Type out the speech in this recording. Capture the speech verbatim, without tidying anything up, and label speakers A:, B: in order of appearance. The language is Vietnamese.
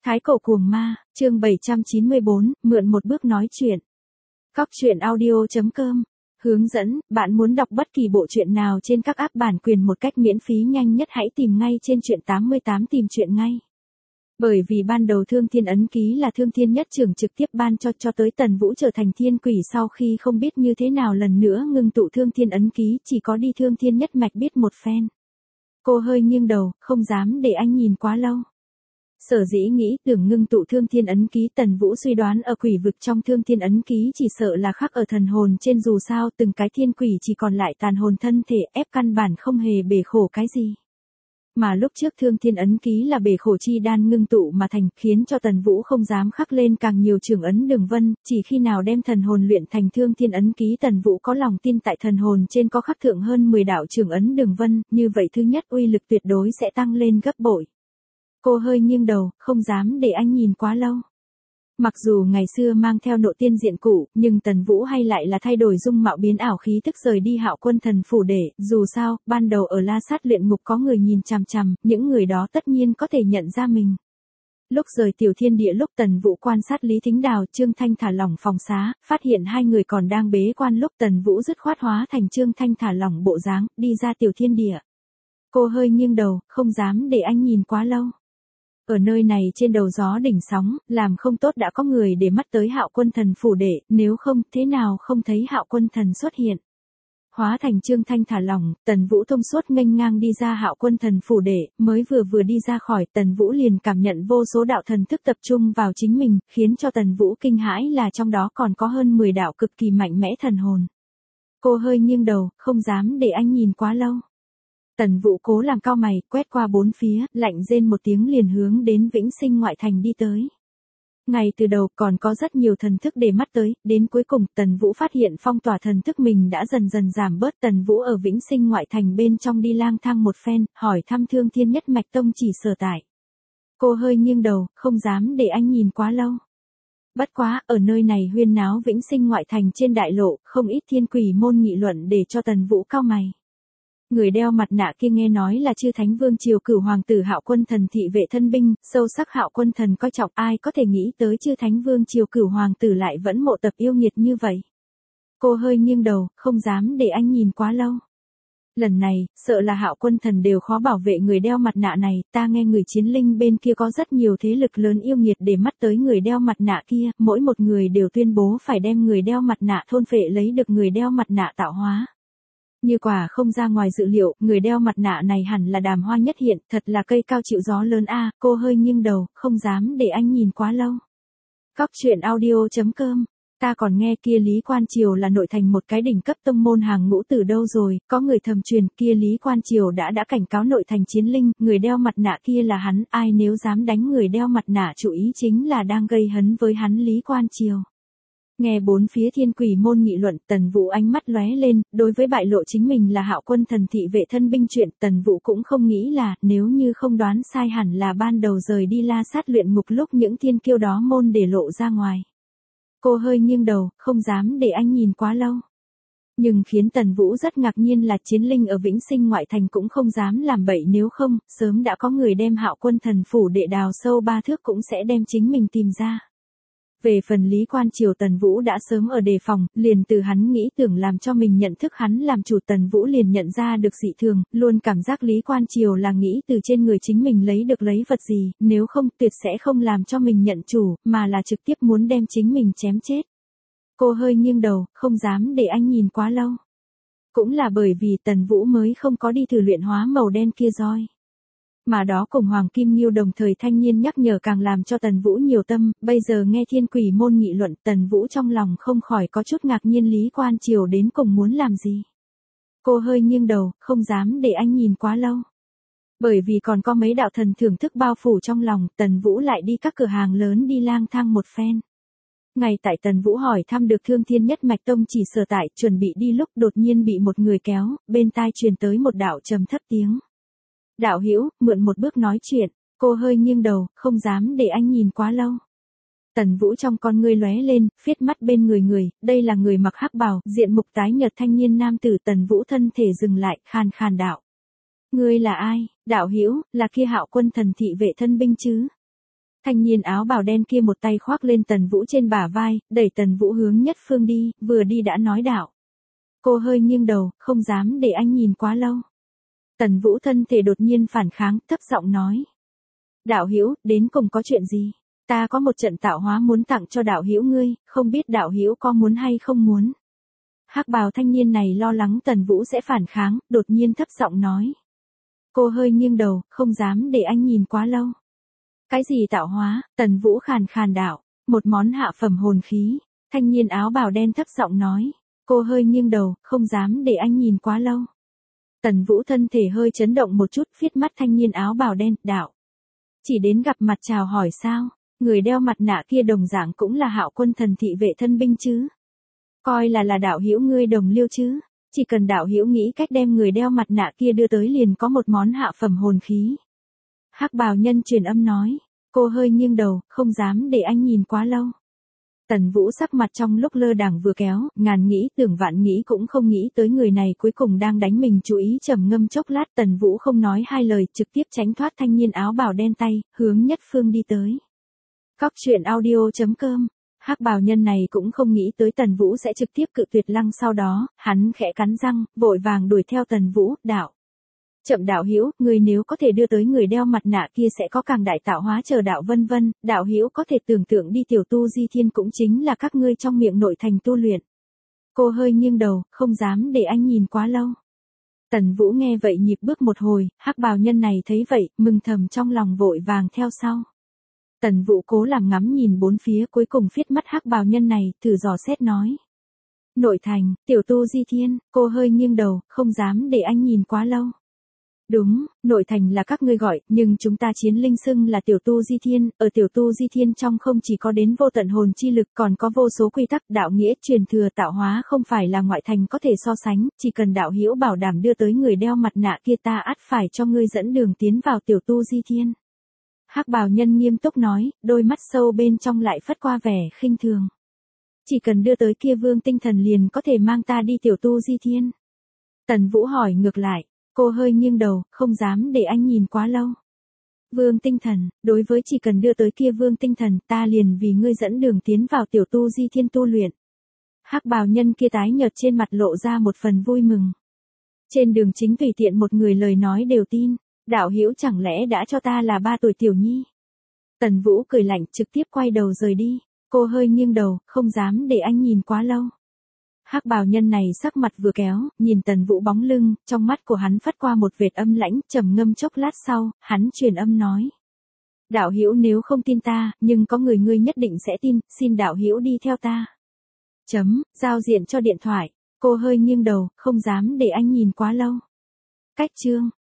A: Thái cổ cuồng ma, chương bảy trăm chín mươi bốn, mượn một bước nói chuyện. Cóc truyện audio chấm com. Hướng dẫn, bạn muốn đọc bất kỳ bộ truyện nào trên các app bản quyền một cách miễn phí nhanh nhất hãy tìm ngay trên truyện tám mươi tám tìm truyện ngay. Bởi vì ban đầu Thương Thiên Ấn Ký là Thương Thiên Nhất Trưởng trực tiếp ban cho cho tới Tần Vũ trở thành thiên quỷ sau khi không biết như thế nào lần nữa ngưng tụ Thương Thiên Ấn Ký chỉ có đi Thương Thiên Nhất Mạch biết một phen. Cô hơi nghiêng đầu, không dám để anh nhìn quá lâu. Sở dĩ nghĩ tưởng ngưng tụ Thương Thiên Ấn Ký Tần Vũ suy đoán ở quỷ vực trong Thương Thiên Ấn Ký chỉ sợ là khắc ở thần hồn trên dù sao từng cái thiên quỷ chỉ còn lại tàn hồn thân thể ép căn bản không hề bể khổ cái gì. Mà lúc trước Thương Thiên Ấn Ký là bể khổ chi đan ngưng tụ mà thành khiến cho Tần Vũ không dám khắc lên càng nhiều trường ấn đường vân, chỉ khi nào đem thần hồn luyện thành Thương Thiên Ấn Ký Tần Vũ có lòng tin tại thần hồn trên có khắc thượng hơn mười đạo trường ấn đường vân, như vậy thứ nhất uy lực tuyệt đối sẽ tăng lên gấp bội. Cô hơi nghiêng đầu, không dám để anh nhìn quá lâu. Mặc dù ngày xưa mang theo nộ tiên diện cụ, nhưng Tần Vũ hay lại là thay đổi dung mạo biến ảo khí tức rời đi Hạo Quân Thần phủ để, dù sao, ban đầu ở La Sát luyện ngục có người nhìn chằm chằm, những người đó tất nhiên có thể nhận ra mình. Lúc rời tiểu thiên địa lúc Tần Vũ quan sát Lý Thính Đào, Trương Thanh thả lỏng phòng xá, phát hiện hai người còn đang bế quan lúc Tần Vũ dứt khoát hóa thành Trương Thanh thả lỏng bộ dáng, đi ra tiểu thiên địa. Cô hơi nghiêng đầu, không dám để anh nhìn quá lâu. Ở nơi này trên đầu gió đỉnh sóng, làm không tốt đã có người để mắt tới Hạo Quân Thần phủ đệ, nếu không, thế nào không thấy Hạo Quân Thần xuất hiện. Hóa thành Trương Thanh thả lỏng, Tần Vũ thông suốt nghênh ngang đi ra Hạo Quân Thần phủ đệ, mới vừa vừa đi ra khỏi, Tần Vũ liền cảm nhận vô số đạo thần thức tập trung vào chính mình, khiến cho Tần Vũ kinh hãi là trong đó còn có hơn mười đạo cực kỳ mạnh mẽ thần hồn. Cô hơi nghiêng đầu, không dám để anh nhìn quá lâu. Tần Vũ cố làm cao mày, quét qua bốn phía, lạnh rên một tiếng liền hướng đến Vĩnh Sinh ngoại thành đi tới. Ngay từ đầu còn có rất nhiều thần thức để mắt tới, đến cuối cùng Tần Vũ phát hiện phong tỏa thần thức mình đã dần dần giảm bớt. Tần Vũ ở Vĩnh Sinh ngoại thành bên trong đi lang thang một phen, hỏi thăm Thương Thiên Nhất Mạch tông chỉ sở tại. Cô hơi nghiêng đầu, không dám để anh nhìn quá lâu. Bất quá, ở nơi này huyên náo Vĩnh Sinh ngoại thành trên đại lộ, không ít thiên quỷ môn nghị luận để cho Tần Vũ cao mày. Người đeo mặt nạ kia nghe nói là Chư Thánh Vương triều cửu hoàng tử Hạo Quân Thần thị vệ thân binh, sâu sắc Hạo Quân Thần coi trọng, ai có thể nghĩ tới Chư Thánh Vương triều cửu hoàng tử lại vẫn mộ tập yêu nghiệt như vậy. Cô hơi nghiêng đầu, không dám để anh nhìn quá lâu. Lần này, sợ là Hạo Quân Thần đều khó bảo vệ người đeo mặt nạ này, ta nghe người chiến linh bên kia có rất nhiều thế lực lớn yêu nghiệt để mắt tới người đeo mặt nạ kia, mỗi một người đều tuyên bố phải đem người đeo mặt nạ thôn phệ lấy được người đeo mặt nạ tạo hóa. Như quả không ra ngoài dự liệu, người đeo mặt nạ này hẳn là Đàm Hoa Nhất Hiện, thật là cây cao chịu gió lớn a. Cô hơi nghiêng đầu, không dám để anh nhìn quá lâu. Cóc truyện audio chấm com. Ta còn nghe kia Lý Quan Triều là nội thành một cái đỉnh cấp tông môn hàng ngũ từ đâu rồi, có người thầm truyền kia Lý Quan Triều đã đã cảnh cáo nội thành chiến linh, người đeo mặt nạ kia là hắn, ai nếu dám đánh người đeo mặt nạ chủ ý chính là đang gây hấn với hắn Lý Quan Triều. Nghe bốn phía thiên quỷ môn nghị luận, Tần Vũ ánh mắt lóe lên, đối với bại lộ chính mình là Hạo Quân Thần thị vệ thân binh chuyện, Tần Vũ cũng không nghĩ là, nếu như không đoán sai hẳn là ban đầu rời đi La Sát luyện ngục lúc những thiên kiêu đó môn để lộ ra ngoài. Cô hơi nghiêng đầu, không dám để anh nhìn quá lâu. Nhưng khiến Tần Vũ rất ngạc nhiên là chiến linh ở Vĩnh Sinh ngoại thành cũng không dám làm bậy, nếu không, sớm đã có người đem Hạo Quân Thần phủ đệ đào sâu ba thước cũng sẽ đem chính mình tìm ra. Về phần Lý Quan Triều Tần Vũ đã sớm ở đề phòng, liền từ hắn nghĩ tưởng làm cho mình nhận thức hắn làm chủ Tần Vũ liền nhận ra được dị thường, luôn cảm giác Lý Quan Triều là nghĩ từ trên người chính mình lấy được lấy vật gì, nếu không tuyệt sẽ không làm cho mình nhận chủ, mà là trực tiếp muốn đem chính mình chém chết. Cô hơi nghiêng đầu, không dám để anh nhìn quá lâu. Cũng là bởi vì Tần Vũ mới không có đi thử luyện hóa màu đen kia roi. Mà đó cùng Hoàng Kim Nghiêu đồng thời thanh niên nhắc nhở càng làm cho Tần Vũ nhiều tâm, bây giờ nghe thiên quỷ môn nghị luận, Tần Vũ trong lòng không khỏi có chút ngạc nhiên Lý Quan Triều đến cùng muốn làm gì. Cô hơi nghiêng đầu, không dám để anh nhìn quá lâu. Bởi vì còn có mấy đạo thần thưởng thức bao phủ trong lòng, Tần Vũ lại đi các cửa hàng lớn đi lang thang một phen. Ngay tại Tần Vũ hỏi thăm được Thương Thiên Nhất Mạch tông chỉ sở tại, chuẩn bị đi lúc đột nhiên bị một người kéo, bên tai truyền tới một đạo trầm thấp tiếng. Đạo hữu, mượn một bước nói chuyện. Cô hơi nghiêng đầu, không dám để anh nhìn quá lâu. Tần Vũ trong con ngươi lóe lên, phiết mắt bên người người, đây là người mặc hắc bào, diện mục tái nhợt thanh niên nam tử. Tần Vũ thân thể dừng lại, khàn khàn đạo. Ngươi là ai? Đạo hữu, là kia Hạo Quân Thần thị vệ thân binh chứ? Thanh niên áo bào đen kia một tay khoác lên Tần Vũ trên bả vai, đẩy Tần Vũ hướng Nhất Phương đi, vừa đi đã nói đạo. Cô hơi nghiêng đầu, không dám để anh nhìn quá lâu. Tần Vũ thân thể đột nhiên phản kháng, thấp giọng nói. Đạo hữu, đến cùng có chuyện gì? Ta có một trận tạo hóa muốn tặng cho đạo hữu ngươi, không biết đạo hữu có muốn hay không muốn. Hắc bào thanh niên này lo lắng Tần Vũ sẽ phản kháng, đột nhiên thấp giọng nói. Cô hơi nghiêng đầu, không dám để anh nhìn quá lâu. Cái gì tạo hóa? Tần Vũ khàn khàn đạo. Một món hạ phẩm hồn khí. Thanh niên áo bào đen thấp giọng nói. Cô hơi nghiêng đầu, không dám để anh nhìn quá lâu. Tần Vũ thân thể hơi chấn động một chút, viết mắt thanh niên áo bào đen, đạo. Chỉ đến gặp mặt chào hỏi sao? Người đeo mặt nạ kia đồng dạng cũng là Hạo Quân thần thị vệ thân binh chứ? Coi là là đạo hữu ngươi đồng liêu chứ? Chỉ cần đạo hữu nghĩ cách đem người đeo mặt nạ kia đưa tới liền có một món hạ phẩm hồn khí. Hắc bào nhân truyền âm nói. Cô hơi nghiêng đầu, không dám để anh nhìn quá lâu. Tần Vũ sắc mặt trong lúc lơ đảng vừa kéo, ngàn nghĩ tưởng vạn nghĩ cũng không nghĩ tới người này cuối cùng đang đánh mình chú ý trầm ngâm chốc lát. Tần Vũ không nói hai lời, trực tiếp tránh thoát thanh niên áo bào đen tay, hướng Nhất Phương đi tới. Cóc truyện audio chấm com. Hắc bào nhân này cũng không nghĩ tới Tần Vũ sẽ trực tiếp cự tuyệt lăng, sau đó, hắn khẽ cắn răng, vội vàng đuổi theo Tần Vũ, đạo. Chậm đạo hữu, người nếu có thể đưa tới người đeo mặt nạ kia sẽ có càng đại tạo hóa chờ đạo vân vân, đạo hữu có thể tưởng tượng đi tiểu tu di thiên cũng chính là các ngươi trong miệng nội thành tu luyện. Cô hơi nghiêng đầu, không dám để anh nhìn quá lâu. Tần Vũ nghe vậy nhịp bước một hồi, hắc bào nhân này thấy vậy, mừng thầm trong lòng vội vàng theo sau. Tần Vũ cố làm ngắm nhìn bốn phía, cuối cùng viết mắt hắc bào nhân này, thử dò xét nói. Nội thành, tiểu tu di thiên, cô hơi nghiêng đầu, không dám để anh nhìn quá lâu. Đúng, nội thành là các ngươi gọi, nhưng chúng ta chiến linh xưng là tiểu tu di thiên, ở tiểu tu di thiên trong không chỉ có đến vô tận hồn chi lực còn có vô số quy tắc đạo nghĩa truyền thừa tạo hóa không phải là ngoại thành có thể so sánh, chỉ cần đạo hữu bảo đảm đưa tới người đeo mặt nạ kia ta ắt phải cho ngươi dẫn đường tiến vào tiểu tu di thiên. Hắc bào nhân nghiêm túc nói, đôi mắt sâu bên trong lại phất qua vẻ khinh thường. Chỉ cần đưa tới kia vương tinh thần liền có thể mang ta đi tiểu tu di thiên. Tần Vũ hỏi ngược lại. Cô hơi nghiêng đầu, không dám để anh nhìn quá lâu. Vương tinh thần, đối với chỉ cần đưa tới kia vương tinh thần, ta liền vì ngươi dẫn đường tiến vào tiểu tu di thiên tu luyện. Hắc bào nhân kia tái nhợt trên mặt lộ ra một phần vui mừng. Trên đường chính tùy tiện một người lời nói đều tin, đạo hữu chẳng lẽ đã cho ta là ba tuổi tiểu nhi. Tần Vũ cười lạnh trực tiếp quay đầu rời đi, cô hơi nghiêng đầu, không dám để anh nhìn quá lâu. Hắc bào nhân này sắc mặt vừa kéo, nhìn Tần Vũ bóng lưng, trong mắt của hắn phất qua một vệt âm lãnh, trầm ngâm chốc lát sau, hắn truyền âm nói. Đạo hữu nếu không tin ta, nhưng có người ngươi nhất định sẽ tin, xin đạo hữu đi theo ta. Chấm, giao diện cho điện thoại, cô hơi nghiêng đầu, không dám để anh nhìn quá lâu. Cách chương.